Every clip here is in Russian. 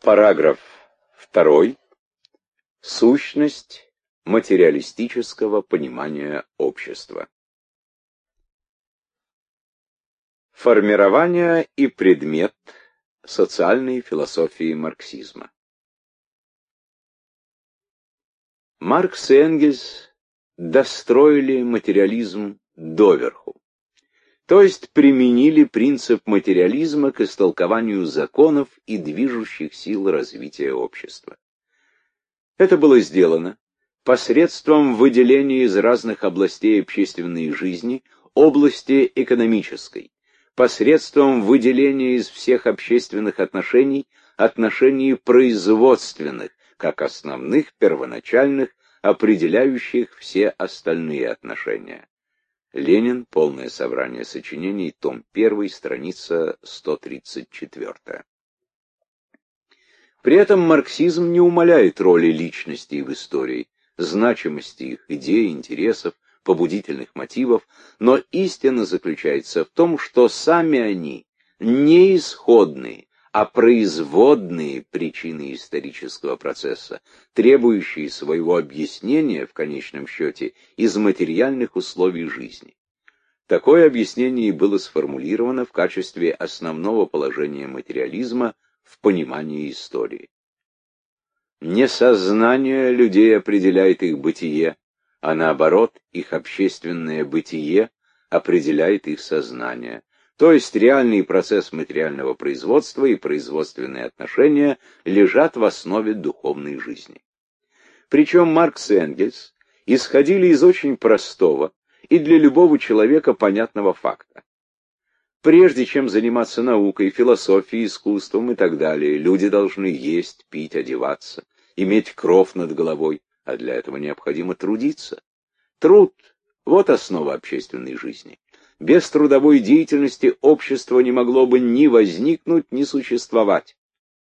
Параграф 2. Сущность материалистического понимания общества. Формирование и предмет социальной философии марксизма. Маркс и Энгельс достроили материализм доверху, то есть применили принцип материализма к истолкованию законов и движущих сил развития общества. Это было сделано посредством выделения из разных областей общественной жизни области экономической, посредством выделения из всех общественных отношений отношений производственных, как основных, первоначальных, определяющих все остальные отношения. Ленин. Полное собрание сочинений. Том 1. Страница 134. При этом марксизм не умаляет роли личностей в истории, значимости их идей, интересов, побудительных мотивов, но истина заключается в том, что сами они не исходные, а производные причины исторического процесса, требующие своего объяснения, в конечном счете, из материальных условий жизни. Такое объяснение и было сформулировано в качестве основного положения материализма в понимании истории. Не сознание людей определяет их бытие, а наоборот, их общественное бытие определяет их сознание. То есть реальный процесс материального производства и производственные отношения лежат в основе духовной жизни. Причем Маркс и Энгельс исходили из очень простого и для любого человека понятного факта. Прежде чем заниматься наукой, философией, искусством и так далее, люди должны есть, пить, одеваться, иметь кров над головой, а для этого необходимо трудиться. Труд – вот основа общественной жизни. Без трудовой деятельности общество не могло бы ни возникнуть, ни существовать.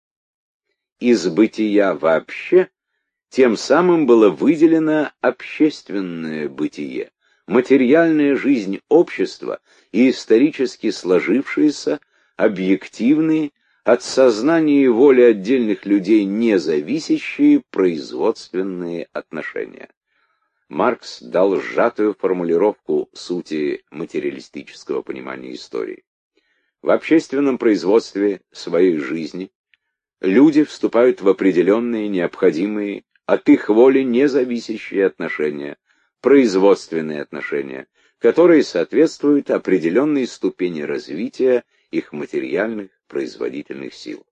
Из бытия вообще тем самым было выделено общественное бытие, материальная жизнь общества и исторически сложившиеся, объективные, от сознания и воли отдельных людей независящие производственные отношения. Маркс дал сжатую формулировку сути материалистического понимания истории. В общественном производстве своей жизни люди вступают в определенные, необходимые, от их воли независящие отношения, производственные отношения, которые соответствуют определенной ступени развития их материальных производительных сил.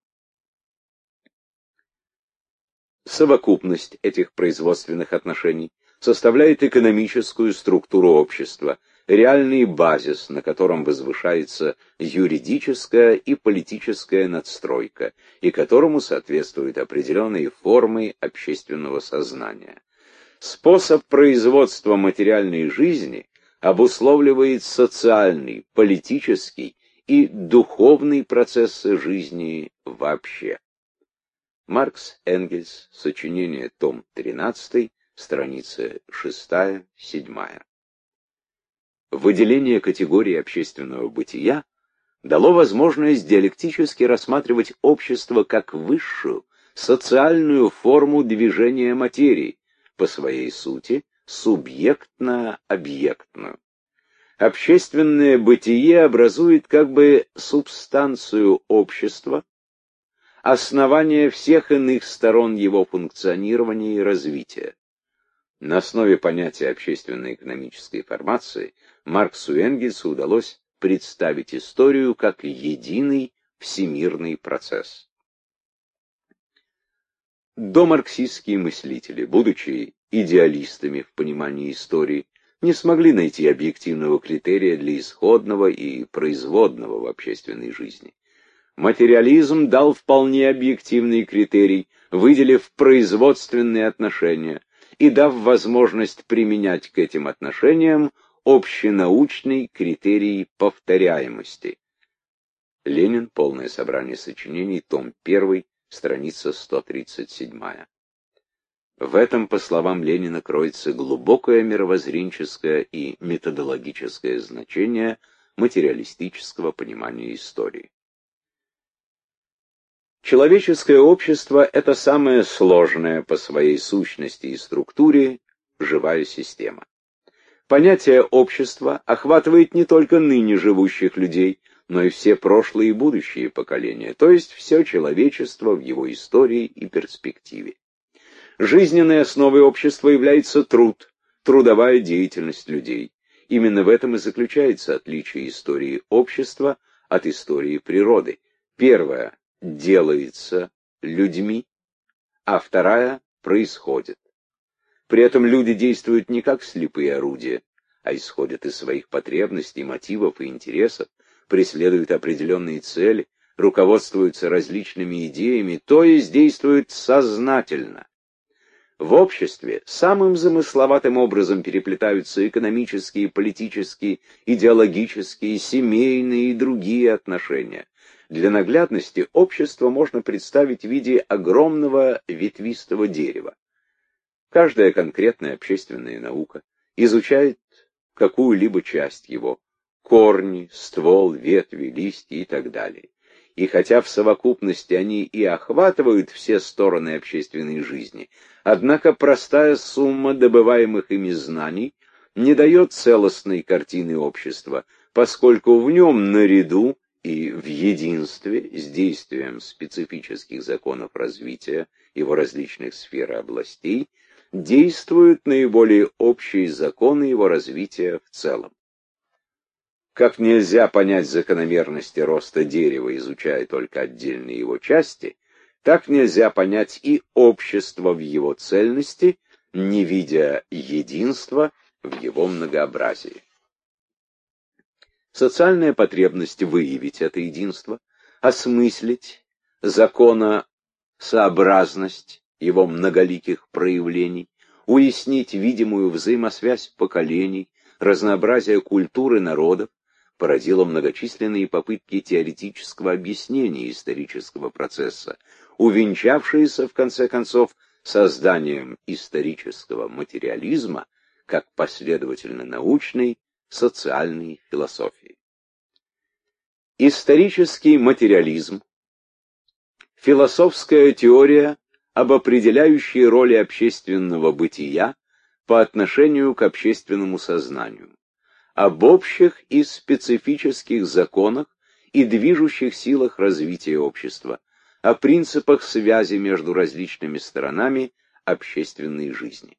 Совокупность этих производственных отношений составляет экономическую структуру общества, реальный базис, на котором возвышается юридическая и политическая надстройка, и которому соответствуют определенные формы общественного сознания. Способ производства материальной жизни обусловливает социальный, политический и духовный процессы жизни вообще. Маркс, Энгельс, сочинение, том 13, страницы 6-7. Выделение категории общественного бытия дало возможность диалектически рассматривать общество как высшую, социальную форму движения материи, по своей сути, субъектно-объектную. Общественное бытие образует как бы субстанцию общества, основание всех иных сторон его функционирования и развития. На основе понятия общественно-экономической формации Марксу и Энгельсу удалось представить историю как единый всемирный процесс. Домарксистские мыслители, будучи идеалистами в понимании истории, не смогли найти объективного критерия для исходного и производного в общественной жизни. Материализм дал вполне объективный критерий, выделив производственные отношения и дав возможность применять к этим отношениям общенаучный критерий повторяемости. Ленин. Полное собрание сочинений. Том 1. Страница 137. В этом, по словам Ленина, кроется глубокое мировоззренческое и методологическое значение материалистического понимания истории. Человеческое общество — это самая сложная по своей сущности и структуре живая система. Понятие общества охватывает не только ныне живущих людей, но и все прошлые и будущие поколения, то есть все человечество в его истории и перспективе. Жизненной основой общества является труд, трудовая деятельность людей. Именно в этом и заключается отличие истории общества от истории природы. Первая делается людьми, а вторая происходит. При этом люди действуют не как слепые орудия, а исходят из своих потребностей, мотивов и интересов, преследуют определенные цели, руководствуются различными идеями, то есть действуют сознательно. В обществе самым замысловатым образом переплетаются экономические, политические, идеологические, семейные и другие отношения. Для наглядности общество можно представить в виде огромного ветвистого дерева. Каждая конкретная общественная наука изучает какую-либо часть его — корни, ствол, ветви, листья и так далее. И хотя в совокупности они и охватывают все стороны общественной жизни, однако простая сумма добываемых ими знаний не дает целостной картины общества, поскольку в нем наряду и в единстве с действием специфических законов развития его различных сфер и областей действуют наиболее общие законы его развития в целом. Как нельзя понять закономерности роста дерева, изучая только отдельные его части, так нельзя понять и общество в его цельности, не видя единства в его многообразии. Социальная потребность выявить это единство, осмыслить законосообразность его многоликих проявлений, уяснить видимую взаимосвязь поколений, разнообразие культуры народов, породило многочисленные попытки теоретического объяснения исторического процесса, увенчавшиеся, в конце концов, созданием исторического материализма как последовательно научной, социальной философии. Исторический материализм — философская теория об определяющей роли общественного бытия по отношению к общественному сознанию, об общих и специфических законах и движущих силах развития общества, о принципах связи между различными сторонами общественной жизни.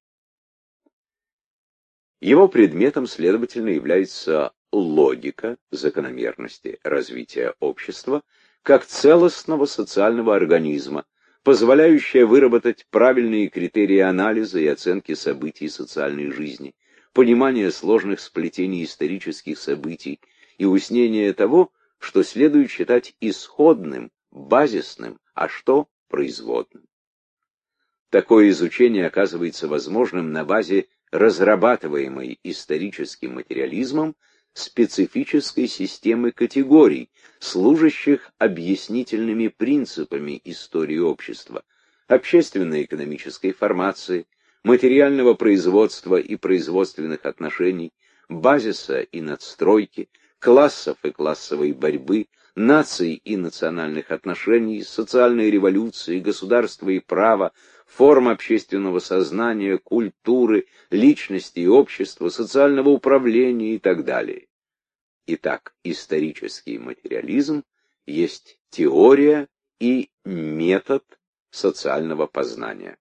Его предметом, следовательно, является логика закономерности развития общества как целостного социального организма, позволяющая выработать правильные критерии анализа и оценки событий социальной жизни, понимание сложных сплетений исторических событий и уяснение того, что следует считать исходным, базисным, а что производным. Такое изучение оказывается возможным на базе разрабатываемой историческим материализмом специфической системы категорий, служащих объяснительными принципами истории общества, общественно-экономической формации, материального производства и производственных отношений, базиса и надстройки, классов и классовой борьбы, наций и национальных отношений, социальной революции, государства и права, форм общественного сознания, культуры, личности и общества, социального управления и так далее. Итак, исторический материализм есть теория и метод социального познания.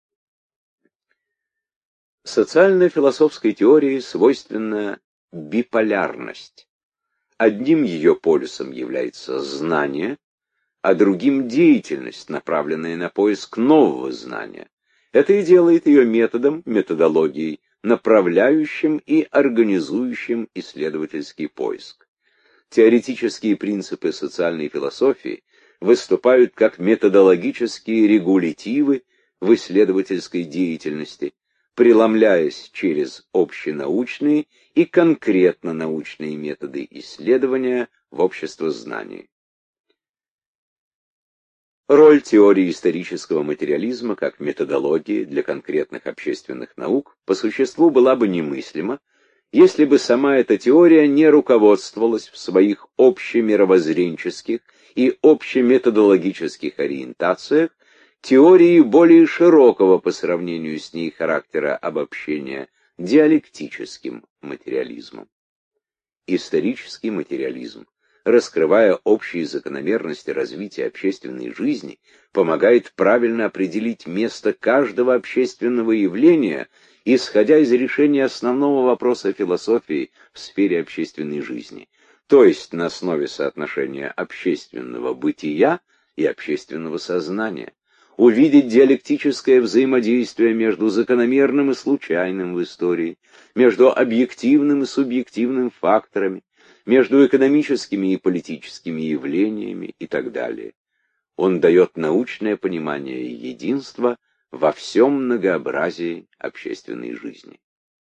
Социально-философской теории свойственна биполярность. Одним ее полюсом является знание, а другим — деятельность, направленная на поиск нового знания. Это и делает ее методом, методологией, направляющим и организующим исследовательский поиск. Теоретические принципы социальной философии выступают как методологические регулятивы в исследовательской деятельности, преломляясь через общенаучные и конкретно научные методы исследования в обществознании. Роль теории исторического материализма как методологии для конкретных общественных наук по существу была бы немыслима, если бы сама эта теория не руководствовалась в своих общемировоззренческих и общеметодологических ориентациях, теории более широкого по сравнению с ней характера обобщения диалектическим материализмом. Исторический материализм, раскрывая общие закономерности развития общественной жизни, помогает правильно определить место каждого общественного явления, исходя из решения основного вопроса философии в сфере общественной жизни, то есть на основе соотношения общественного бытия и общественного сознания, увидеть диалектическое взаимодействие между закономерным и случайным в истории, между объективным и субъективным факторами, между экономическими и политическими явлениями и так далее. Он дает научное понимание единства во всем многообразии общественной жизни.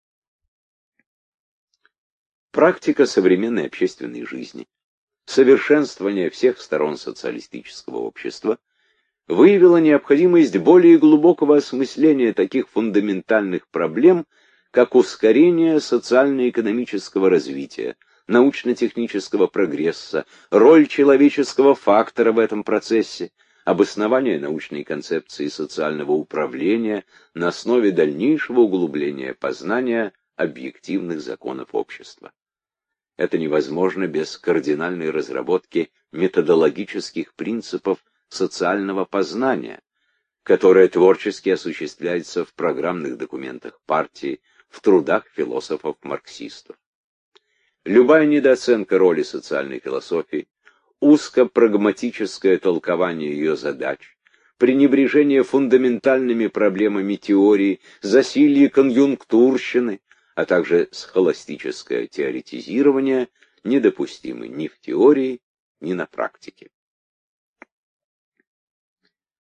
Практика современной общественной жизни, совершенствование всех сторон социалистического общества выявила необходимость более глубокого осмысления таких фундаментальных проблем, как ускорение социально-экономического развития, научно-технического прогресса, роль человеческого фактора в этом процессе, обоснование научной концепции социального управления на основе дальнейшего углубления познания объективных законов общества. Это невозможно без кардинальной разработки методологических принципов социального познания, которое творчески осуществляется в программных документах партии, в трудах философов-марксистов. Любая недооценка роли социальной философии, узко-прагматическое толкование ее задач, пренебрежение фундаментальными проблемами теории, засилье конъюнктурщины, а также схоластическое теоретизирование недопустимы ни в теории, ни на практике.